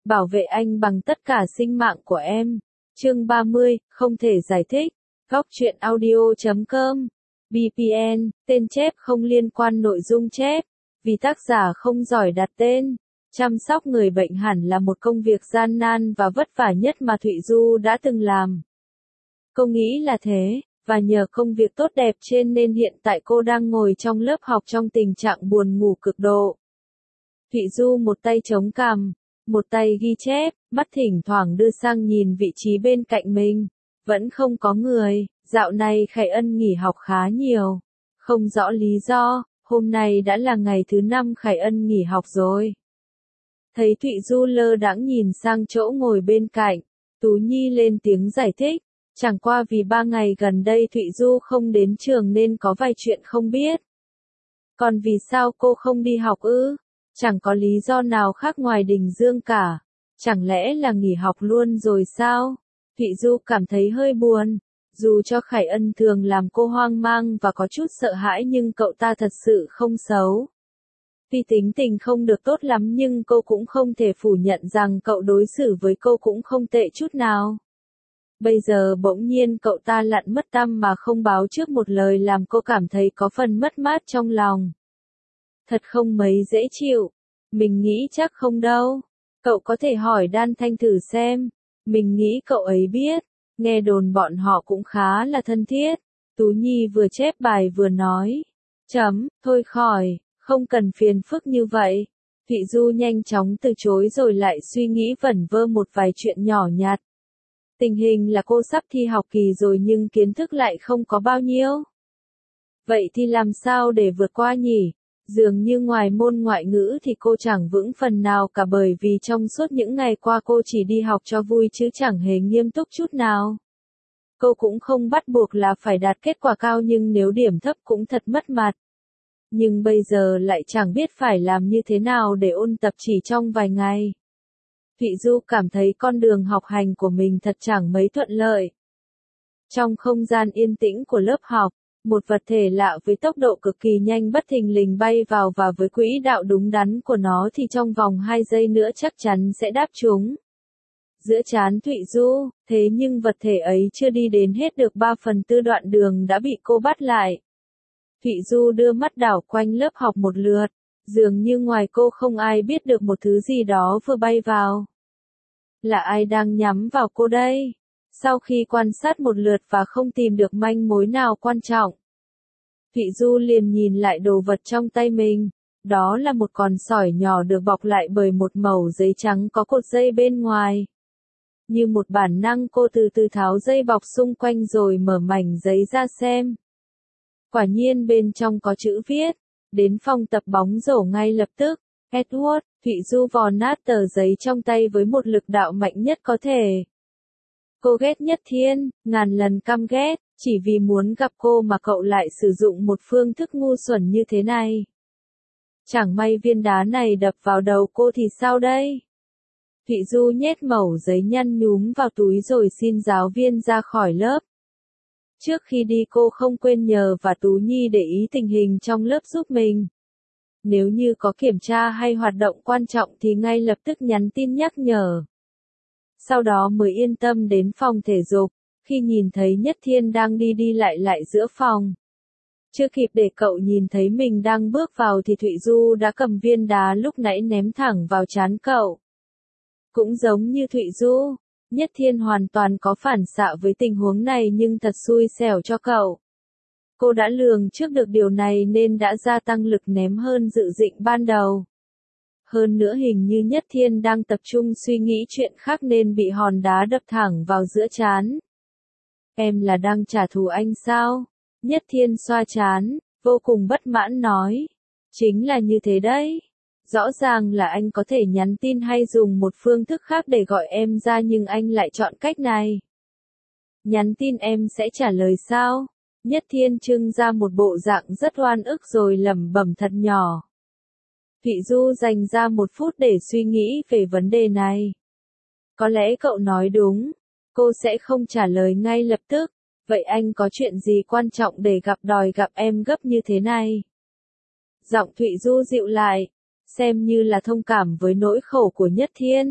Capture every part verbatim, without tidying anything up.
bảo vệ anh bằng tất cả sinh mạng của em. Chương ba mươi, không thể giải thích. Góc truyện audio chấm com. bê pê en, tên chép không liên quan nội dung chép. Vì tác giả không giỏi đặt tên. Chăm sóc người bệnh hẳn là một công việc gian nan và vất vả nhất mà Thụy Du đã từng làm. Cô nghĩ là thế, và nhờ công việc tốt đẹp trên nên hiện tại cô đang ngồi trong lớp học trong tình trạng buồn ngủ cực độ. Thụy Du một tay chống cằm, một tay ghi chép, mắt thỉnh thoảng đưa sang nhìn vị trí bên cạnh mình. Vẫn không có người, dạo này Khải Ân nghỉ học khá nhiều. Không rõ lý do, hôm nay đã là ngày thứ năm Khải Ân nghỉ học rồi. Thấy Thụy Du lơ đãng nhìn sang chỗ ngồi bên cạnh, Tú Nhi lên tiếng giải thích. Chẳng qua vì ba ngày gần đây Thụy Du không đến trường nên có vài chuyện không biết. Còn vì sao cô không đi học ư? Chẳng có lý do nào khác ngoài Đình Dương cả. Chẳng lẽ là nghỉ học luôn rồi sao? Thụy Du cảm thấy hơi buồn. Dù cho Khải Ân thường làm cô hoang mang và có chút sợ hãi nhưng cậu ta thật sự không xấu. Tuy tính tình không được tốt lắm nhưng cô cũng không thể phủ nhận rằng cậu đối xử với cô cũng không tệ chút nào. Bây giờ bỗng nhiên cậu ta lặn mất tăm mà không báo trước một lời làm cô cảm thấy có phần mất mát trong lòng. Thật không mấy dễ chịu. Mình nghĩ chắc không đâu. Cậu có thể hỏi Đan Thanh thử xem. Mình nghĩ cậu ấy biết. Nghe đồn bọn họ cũng khá là thân thiết. Tú Nhi vừa chép bài vừa nói. Chấm, thôi khỏi, không cần phiền phức như vậy. Thụy Du nhanh chóng từ chối rồi lại suy nghĩ vẩn vơ một vài chuyện nhỏ nhặt. Tình hình là cô sắp thi học kỳ rồi nhưng kiến thức lại không có bao nhiêu. Vậy thì làm sao để vượt qua nhỉ? Dường như ngoài môn ngoại ngữ thì cô chẳng vững phần nào cả bởi vì trong suốt những ngày qua cô chỉ đi học cho vui chứ chẳng hề nghiêm túc chút nào. Cô cũng không bắt buộc là phải đạt kết quả cao nhưng nếu điểm thấp cũng thật mất mặt. Nhưng bây giờ lại chẳng biết phải làm như thế nào để ôn tập chỉ trong vài ngày. Thụy Du cảm thấy con đường học hành của mình thật chẳng mấy thuận lợi. Trong không gian yên tĩnh của lớp học, một vật thể lạ với tốc độ cực kỳ nhanh bất thình lình bay vào và với quỹ đạo đúng đắn của nó thì trong vòng hai giây nữa chắc chắn sẽ đáp trúng giữa trán Thụy Du, thế nhưng vật thể ấy chưa đi đến hết được ba phần tư đoạn đường đã bị cô bắt lại. Thụy Du đưa mắt đảo quanh lớp học một lượt, dường như ngoài cô không ai biết được một thứ gì đó vừa bay vào. Là ai đang nhắm vào cô đây? Sau khi quan sát một lượt và không tìm được manh mối nào quan trọng, Thụy Du liền nhìn lại đồ vật trong tay mình. Đó là một con sỏi nhỏ được bọc lại bởi một mẩu giấy trắng có cột dây bên ngoài. Như một bản năng cô từ từ tháo dây bọc xung quanh rồi mở mảnh giấy ra xem. Quả nhiên bên trong có chữ viết. Đến phòng tập bóng rổ ngay lập tức. Edward. Thụy Du vò nát tờ giấy trong tay với một lực đạo mạnh nhất có thể. Cô ghét Nhất Thiên, ngàn lần căm ghét, chỉ vì muốn gặp cô mà cậu lại sử dụng một phương thức ngu xuẩn như thế này. Chẳng may viên đá này đập vào đầu cô thì sao đây? Thụy Du nhét mẩu giấy nhăn nhúm vào túi rồi xin giáo viên ra khỏi lớp. Trước khi đi cô không quên nhờ và Tú Nhi để ý tình hình trong lớp giúp mình. Nếu như có kiểm tra hay hoạt động quan trọng thì ngay lập tức nhắn tin nhắc nhở. Sau đó mới yên tâm đến phòng thể dục, khi nhìn thấy Nhất Thiên đang đi đi lại lại giữa phòng. Chưa kịp để cậu nhìn thấy mình đang bước vào thì Thụy Du đã cầm viên đá lúc nãy ném thẳng vào trán cậu. Cũng giống như Thụy Du, Nhất Thiên hoàn toàn có phản xạ với tình huống này nhưng thật xui xẻo cho cậu. Cô đã lường trước được điều này nên đã gia tăng lực ném hơn dự định ban đầu. Hơn nữa hình như Nhất Thiên đang tập trung suy nghĩ chuyện khác nên bị hòn đá đập thẳng vào giữa trán. Em là đang trả thù anh sao? Nhất Thiên xoa trán, vô cùng bất mãn nói. Chính là như thế đấy. Rõ ràng là anh có thể nhắn tin hay dùng một phương thức khác để gọi em ra nhưng anh lại chọn cách này. Nhắn tin em sẽ trả lời sao? Nhất Thiên trưng ra một bộ dạng rất oan ức rồi lẩm bẩm thật nhỏ. Thụy Du dành ra một phút để suy nghĩ về vấn đề này. Có lẽ cậu nói đúng. Cô sẽ không trả lời ngay lập tức. Vậy anh có chuyện gì quan trọng để gặp đòi gặp em gấp như thế này? Giọng Thụy Du dịu lại. Xem như là thông cảm với nỗi khổ của Nhất Thiên.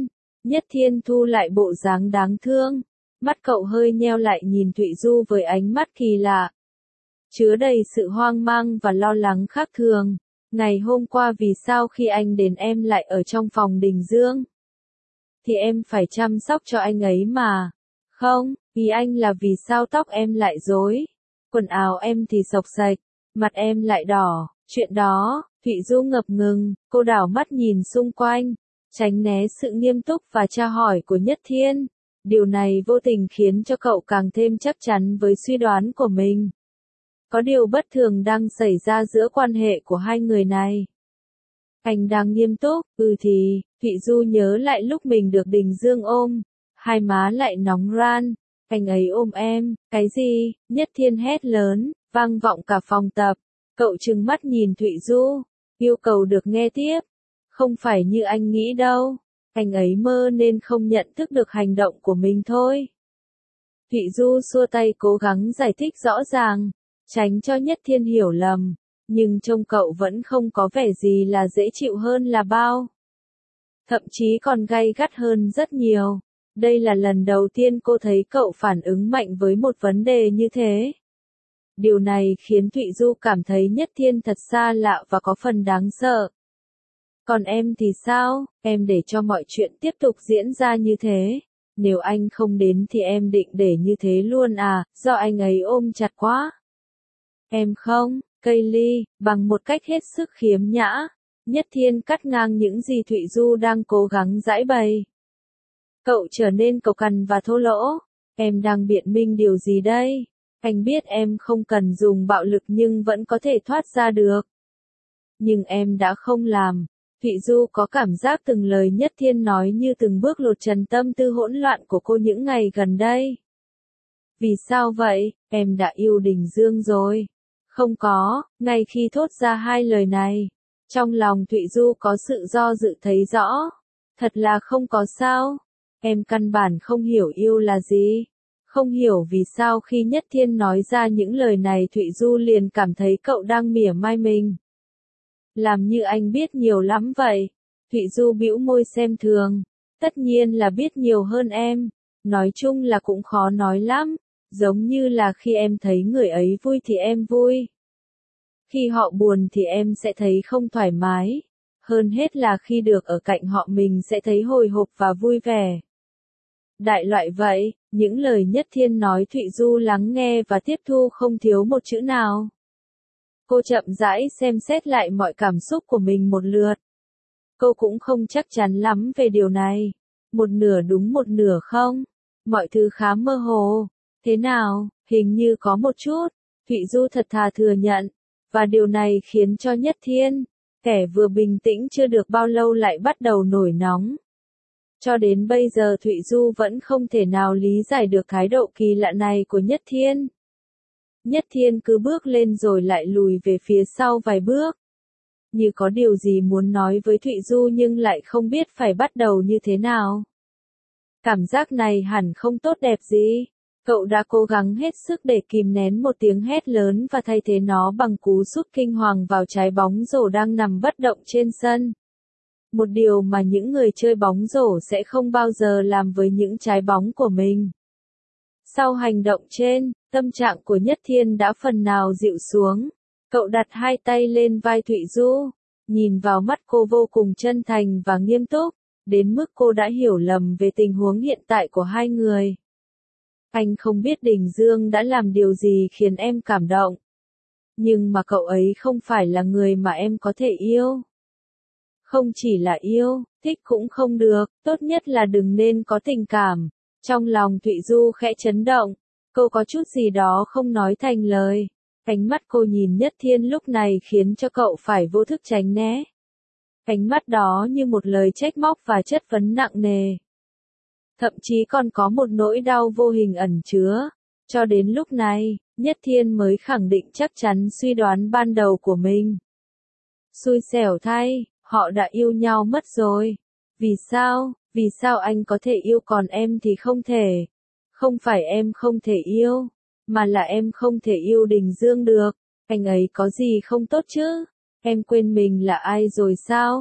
Nhất Thiên thu lại bộ dáng đáng thương. Mắt cậu hơi nheo lại nhìn Thụy Du với ánh mắt kỳ lạ, chứa đầy sự hoang mang và lo lắng khác thường. Ngày hôm qua vì sao khi anh đến em lại ở trong phòng Đình Dương? Thì em phải chăm sóc cho anh ấy mà. Không, ý anh là vì sao tóc em lại rối, quần áo em thì xộc xệch, mặt em lại đỏ. Chuyện đó, Thụy Du ngập ngừng, cô đảo mắt nhìn xung quanh, tránh né sự nghiêm túc và tra hỏi của Nhất Thiên. Điều này vô tình khiến cho cậu càng thêm chắc chắn với suy đoán của mình. Có điều bất thường đang xảy ra giữa quan hệ của hai người này. Anh đang nghiêm túc, ừ thì, Thụy Du nhớ lại lúc mình được Đình Dương ôm, hai má lại nóng ran, anh ấy ôm em, cái gì, Nhất Thiên hét lớn, vang vọng cả phòng tập. Cậu trừng mắt nhìn Thụy Du, yêu cầu được nghe tiếp. Không phải như anh nghĩ đâu, anh ấy mơ nên không nhận thức được hành động của mình thôi. Thụy Du xua tay cố gắng giải thích rõ ràng, tránh cho Nhất Thiên hiểu lầm, nhưng trông cậu vẫn không có vẻ gì là dễ chịu hơn là bao. Thậm chí còn gay gắt hơn rất nhiều. Đây là lần đầu tiên cô thấy cậu phản ứng mạnh với một vấn đề như thế. Điều này khiến Thụy Du cảm thấy Nhất Thiên thật xa lạ và có phần đáng sợ. Còn em thì sao, em để cho mọi chuyện tiếp tục diễn ra như thế. Nếu anh không đến thì em định để như thế luôn à, do anh ấy ôm chặt quá. Em không, cây ly, bằng một cách hết sức khiếm nhã. Nhất Thiên cắt ngang những gì Thụy Du đang cố gắng giãi bày. Cậu trở nên cộc cằn và thô lỗ. Em đang biện minh điều gì đây? Anh biết em không cần dùng bạo lực nhưng vẫn có thể thoát ra được. Nhưng em đã không làm. Thụy Du có cảm giác từng lời Nhất Thiên nói như từng bước lột trần tâm tư hỗn loạn của cô những ngày gần đây. Vì sao vậy, em đã yêu Đình Dương rồi? Không có, ngay khi thốt ra hai lời này, trong lòng Thụy Du có sự do dự thấy rõ. Thật là không có sao. Em căn bản không hiểu yêu là gì. Không hiểu vì sao khi Nhất Thiên nói ra những lời này Thụy Du liền cảm thấy cậu đang mỉa mai mình. Làm như anh biết nhiều lắm vậy. Thụy Du bĩu môi xem thường. Tất nhiên là biết nhiều hơn em. Nói chung là cũng khó nói lắm. Giống như là khi em thấy người ấy vui thì em vui. Khi họ buồn thì em sẽ thấy không thoải mái. Hơn hết là khi được ở cạnh họ mình sẽ thấy hồi hộp và vui vẻ. Đại loại vậy, những lời Nhất Thiên nói Thụy Du lắng nghe và tiếp thu không thiếu một chữ nào. Cô chậm rãi xem xét lại mọi cảm xúc của mình một lượt. Cô cũng không chắc chắn lắm về điều này. Một nửa đúng một nửa không. Mọi thứ khá mơ hồ. Thế nào, hình như có một chút. Thụy Du thật thà thừa nhận. Và điều này khiến cho Nhất Thiên, kẻ vừa bình tĩnh chưa được bao lâu lại bắt đầu nổi nóng. Cho đến bây giờ Thụy Du vẫn không thể nào lý giải được thái độ kỳ lạ này của Nhất Thiên. Nhất Thiên cứ bước lên rồi lại lùi về phía sau vài bước. Như có điều gì muốn nói với Thụy Du nhưng lại không biết phải bắt đầu như thế nào. Cảm giác này hẳn không tốt đẹp gì. Cậu đã cố gắng hết sức để kìm nén một tiếng hét lớn và thay thế nó bằng cú sút kinh hoàng vào trái bóng rổ đang nằm bất động trên sân. Một điều mà những người chơi bóng rổ sẽ không bao giờ làm với những trái bóng của mình. Sau hành động trên, tâm trạng của Nhất Thiên đã phần nào dịu xuống. Cậu đặt hai tay lên vai Thụy Du, nhìn vào mắt cô vô cùng chân thành và nghiêm túc, đến mức cô đã hiểu lầm về tình huống hiện tại của hai người. Anh không biết Đình Dương đã làm điều gì khiến em cảm động. Nhưng mà cậu ấy không phải là người mà em có thể yêu. Không chỉ là yêu, thích cũng không được, tốt nhất là đừng nên có tình cảm. Trong lòng Thụy Du khẽ chấn động, cô có chút gì đó không nói thành lời. Ánh mắt cô nhìn Nhất Thiên lúc này khiến cho cậu phải vô thức tránh né. Ánh mắt đó như một lời trách móc và chất vấn nặng nề. Thậm chí còn có một nỗi đau vô hình ẩn chứa. Cho đến lúc này, Nhất Thiên mới khẳng định chắc chắn suy đoán ban đầu của mình. Xui xẻo thay, họ đã yêu nhau mất rồi. Vì sao, vì sao anh có thể yêu còn em thì không thể? Không phải em không thể yêu, mà là em không thể yêu Đình Dương được. Anh ấy có gì không tốt chứ? Em quên mình là ai rồi sao?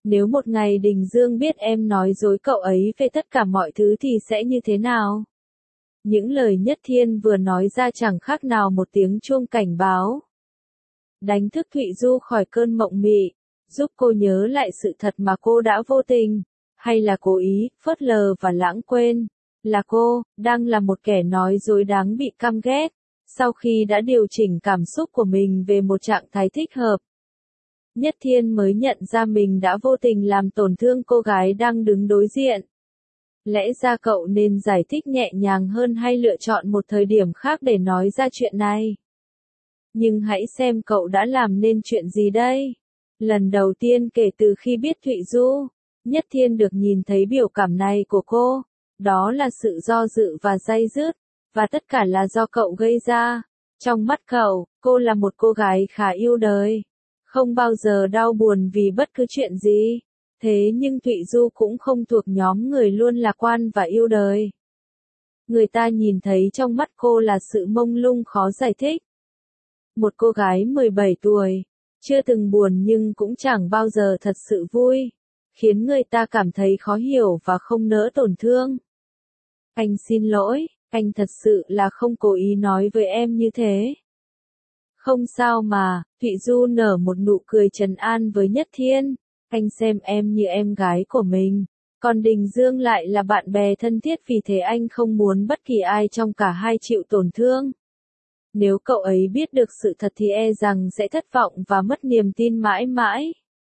Nếu một ngày Đình Dương biết em nói dối cậu ấy về tất cả mọi thứ thì sẽ như thế nào? Những lời Nhất Thiên vừa nói ra chẳng khác nào một tiếng chuông cảnh báo. Đánh thức Thụy Du khỏi cơn mộng mị, giúp cô nhớ lại sự thật mà cô đã vô tình, hay là cố ý, phớt lờ và lãng quên. Là cô, đang là một kẻ nói dối đáng bị căm ghét, sau khi đã điều chỉnh cảm xúc của mình về một trạng thái thích hợp. Nhất Thiên mới nhận ra mình đã vô tình làm tổn thương cô gái đang đứng đối diện. Lẽ ra cậu nên giải thích nhẹ nhàng hơn hay lựa chọn một thời điểm khác để nói ra chuyện này. Nhưng hãy xem cậu đã làm nên chuyện gì đây. Lần đầu tiên kể từ khi biết Thụy Du, Nhất Thiên được nhìn thấy biểu cảm này của cô. Đó là sự do dự và day dứt, và tất cả là do cậu gây ra. Trong mắt cậu, cô là một cô gái khá yêu đời, không bao giờ đau buồn vì bất cứ chuyện gì. Thế nhưng Thụy Du cũng không thuộc nhóm người luôn lạc quan và yêu đời. Người ta nhìn thấy trong mắt cô là sự mông lung khó giải thích. Một cô gái mười bảy tuổi, chưa từng buồn nhưng cũng chẳng bao giờ thật sự vui, khiến người ta cảm thấy khó hiểu và không nỡ tổn thương. Anh xin lỗi, anh thật sự là không cố ý nói với em như thế. Không sao mà, Thụy Du nở một nụ cười trấn an với Nhất Thiên. Anh xem em như em gái của mình, còn Đình Dương lại là bạn bè thân thiết, vì thế anh không muốn bất kỳ ai trong cả hai chịu tổn thương. Nếu cậu ấy biết được sự thật thì e rằng sẽ thất vọng và mất niềm tin mãi mãi.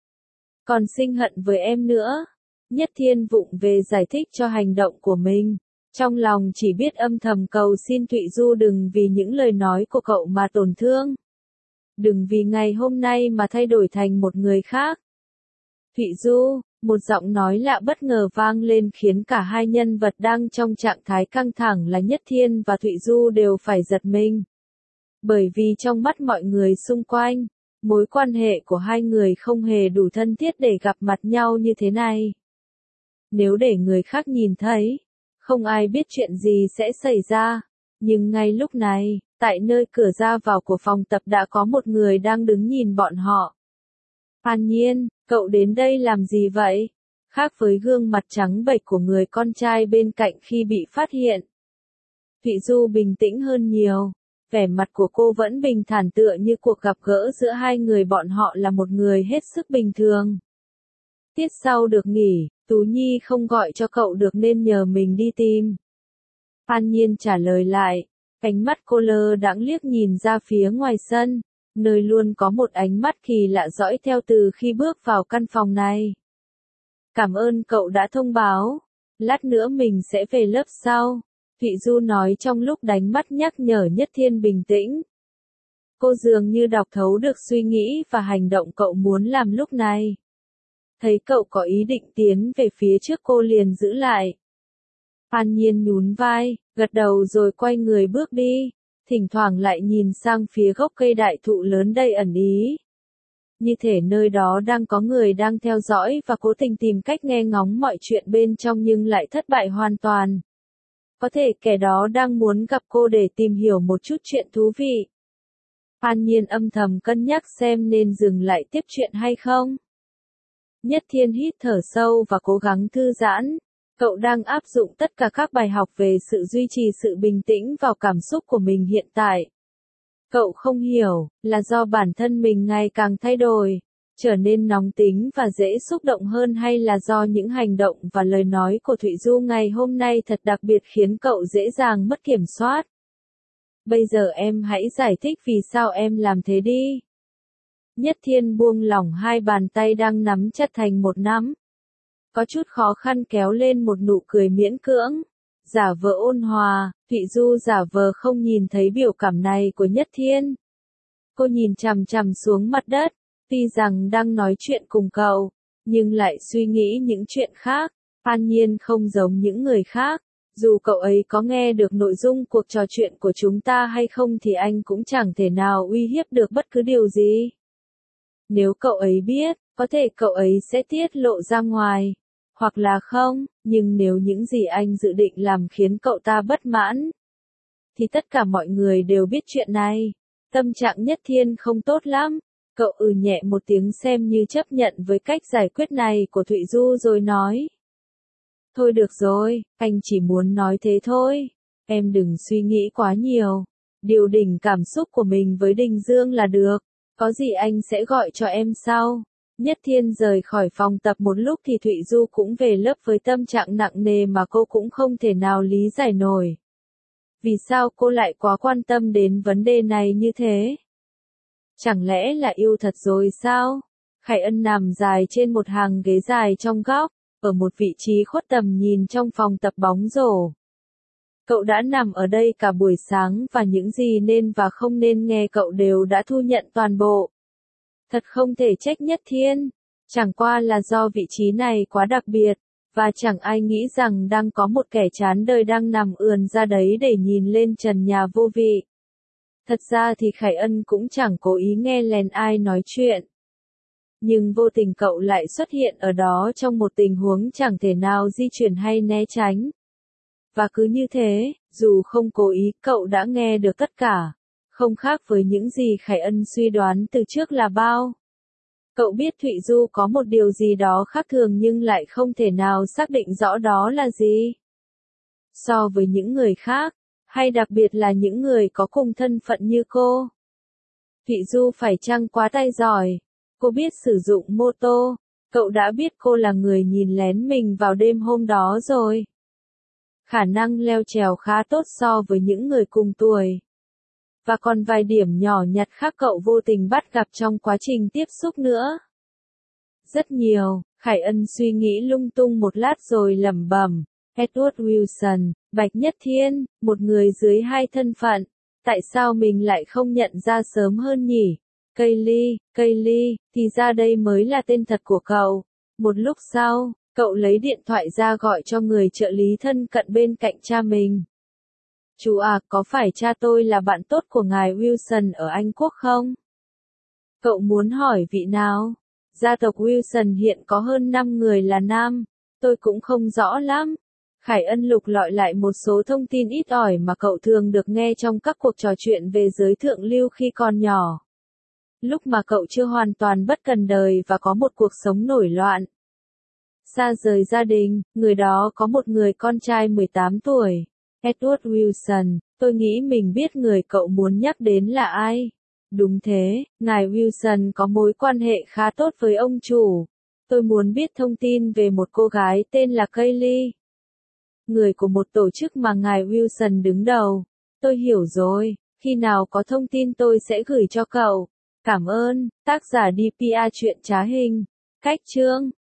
Còn sinh hận với em nữa. Nhất Thiên vụng về giải thích cho hành động của mình. Trong lòng chỉ biết âm thầm cầu xin Thụy Du đừng vì những lời nói của cậu mà tổn thương. Đừng vì ngày hôm nay mà thay đổi thành một người khác. Thụy Du, một giọng nói lạ bất ngờ vang lên khiến cả hai nhân vật đang trong trạng thái căng thẳng là Nhất Thiên và Thụy Du đều phải giật mình. Bởi vì trong mắt mọi người xung quanh, mối quan hệ của hai người không hề đủ thân thiết để gặp mặt nhau như thế này. Nếu để người khác nhìn thấy, không ai biết chuyện gì sẽ xảy ra. Nhưng ngay lúc này, tại nơi cửa ra vào của phòng tập đã có một người đang đứng nhìn bọn họ. An Nhiên, cậu đến đây làm gì vậy? Khác với gương mặt trắng bệch của người con trai bên cạnh khi bị phát hiện, Thụy Du bình tĩnh hơn nhiều. Vẻ mặt của cô vẫn bình thản tựa như cuộc gặp gỡ giữa hai người bọn họ là một người hết sức bình thường. Tiết sau được nghỉ, Tú Nhi không gọi cho cậu được nên nhờ mình đi tìm. An Nhiên trả lời lại, ánh mắt cô lơ đãng liếc nhìn ra phía ngoài sân, nơi luôn có một ánh mắt kỳ lạ dõi theo từ khi bước vào căn phòng này. Cảm ơn cậu đã thông báo, lát nữa mình sẽ về lớp sau. Thụy Du nói trong lúc đánh mắt nhắc nhở Nhất Thiên bình tĩnh. Cô dường như đọc thấu được suy nghĩ và hành động cậu muốn làm lúc này. Thấy cậu có ý định tiến về phía trước cô liền giữ lại. An Nhiên nhún vai, gật đầu rồi quay người bước đi, thỉnh thoảng lại nhìn sang phía gốc cây đại thụ lớn đầy ẩn ý. Như thể nơi đó đang có người đang theo dõi và cố tình tìm cách nghe ngóng mọi chuyện bên trong nhưng lại thất bại hoàn toàn. Có thể kẻ đó đang muốn gặp cô để tìm hiểu một chút chuyện thú vị. An Nhiên âm thầm cân nhắc xem nên dừng lại tiếp chuyện hay không. Nhất Thiên hít thở sâu và cố gắng thư giãn. Cậu đang áp dụng tất cả các bài học về sự duy trì sự bình tĩnh vào cảm xúc của mình hiện tại. Cậu không hiểu, là do bản thân mình ngày càng thay đổi, trở nên nóng tính và dễ xúc động hơn, hay là do những hành động và lời nói của Thụy Du ngày hôm nay thật đặc biệt khiến cậu dễ dàng mất kiểm soát. Bây giờ em hãy giải thích vì sao em làm thế đi. Nhất Thiên buông lỏng hai bàn tay đang nắm chặt thành một nắm. Có chút khó khăn kéo lên một nụ cười miễn cưỡng. Giả vờ ôn hòa, Thụy Du giả vờ không nhìn thấy biểu cảm này của Nhất Thiên. Cô nhìn chằm chằm xuống mặt đất, tuy rằng đang nói chuyện cùng cậu, nhưng lại suy nghĩ những chuyện khác. An Nhiên không giống những người khác, dù cậu ấy có nghe được nội dung cuộc trò chuyện của chúng ta hay không thì anh cũng chẳng thể nào uy hiếp được bất cứ điều gì. Nếu cậu ấy biết, có thể cậu ấy sẽ tiết lộ ra ngoài. Hoặc là không, nhưng nếu những gì anh dự định làm khiến cậu ta bất mãn, thì tất cả mọi người đều biết chuyện này. Tâm trạng Nhất Thiên không tốt lắm, Cậu ừ nhẹ một tiếng xem như chấp nhận với cách giải quyết này của Thụy Du rồi nói. Thôi được rồi, anh chỉ muốn nói thế thôi. Em đừng suy nghĩ quá nhiều. Điều đỉnh cảm xúc của mình với Đình Dương là được. Có gì anh sẽ gọi cho em sau. Nhất Thiên rời khỏi phòng tập một lúc thì Thụy Du cũng về lớp với tâm trạng nặng nề mà cô cũng không thể nào lý giải nổi. Vì sao cô lại quá quan tâm đến vấn đề này như thế? Chẳng lẽ là yêu thật rồi sao? Khải Ân nằm dài trên một hàng ghế dài trong góc, ở một vị trí khuất tầm nhìn trong phòng tập bóng rổ. Cậu đã nằm ở đây cả buổi sáng và những gì nên và không nên nghe cậu đều đã thu nhận toàn bộ. Thật không thể trách Nhất Thiên, chẳng qua là do vị trí này quá đặc biệt, và chẳng ai nghĩ rằng đang có một kẻ chán đời đang nằm ườn ra đấy để nhìn lên trần nhà vô vị. Thật ra thì Khải Ân cũng chẳng cố ý nghe lén ai nói chuyện. Nhưng vô tình cậu lại xuất hiện ở đó trong một tình huống chẳng thể nào di chuyển hay né tránh. Và cứ như thế, dù không cố ý, cậu đã nghe được tất cả. Không khác với những gì Khải Ân suy đoán từ trước là bao. Cậu biết Thụy Du có một điều gì đó khác thường nhưng lại không thể nào xác định rõ đó là gì. So với những người khác, hay đặc biệt là những người có cùng thân phận như cô. Thụy Du phải chăng quá tay giỏi? Cô biết sử dụng mô tô. Cậu đã biết cô là người nhìn lén mình vào đêm hôm đó rồi. Khả năng leo trèo khá tốt so với những người cùng tuổi. Và còn vài điểm nhỏ nhặt khác cậu vô tình bắt gặp trong quá trình tiếp xúc nữa. Rất nhiều, Khải Ân suy nghĩ lung tung một lát rồi lẩm bẩm. Edward Wilson, Bạch Nhất Thiên, một người dưới hai thân phận. Tại sao mình lại không nhận ra sớm hơn nhỉ? Kaylee, Kaylee, thì ra đây mới là tên thật của cậu. Một lúc sau, cậu lấy điện thoại ra gọi cho người trợ lý thân cận bên cạnh cha mình. Chú à, có phải cha tôi là bạn tốt của ngài Wilson ở Anh Quốc không? Cậu muốn hỏi vị nào? Gia tộc Wilson hiện có hơn năm người là nam. Tôi cũng không rõ lắm. Khải Ân lục lọi lại một số thông tin ít ỏi mà cậu thường được nghe trong các cuộc trò chuyện về giới thượng lưu khi còn nhỏ. Lúc mà cậu chưa hoàn toàn bất cần đời và có một cuộc sống nổi loạn. Xa rời gia đình, người đó có một người con trai mười tám tuổi. Edward Wilson, tôi nghĩ mình biết người cậu muốn nhắc đến là ai. Đúng thế, ngài Wilson có mối quan hệ khá tốt với ông chủ. Tôi muốn biết thông tin về một cô gái tên là Kaylee. Người của một tổ chức mà ngài Wilson đứng đầu. Tôi hiểu rồi, khi nào có thông tin tôi sẽ gửi cho cậu. Cảm ơn, tác giả đê pê a truyện trá hình. Cách chương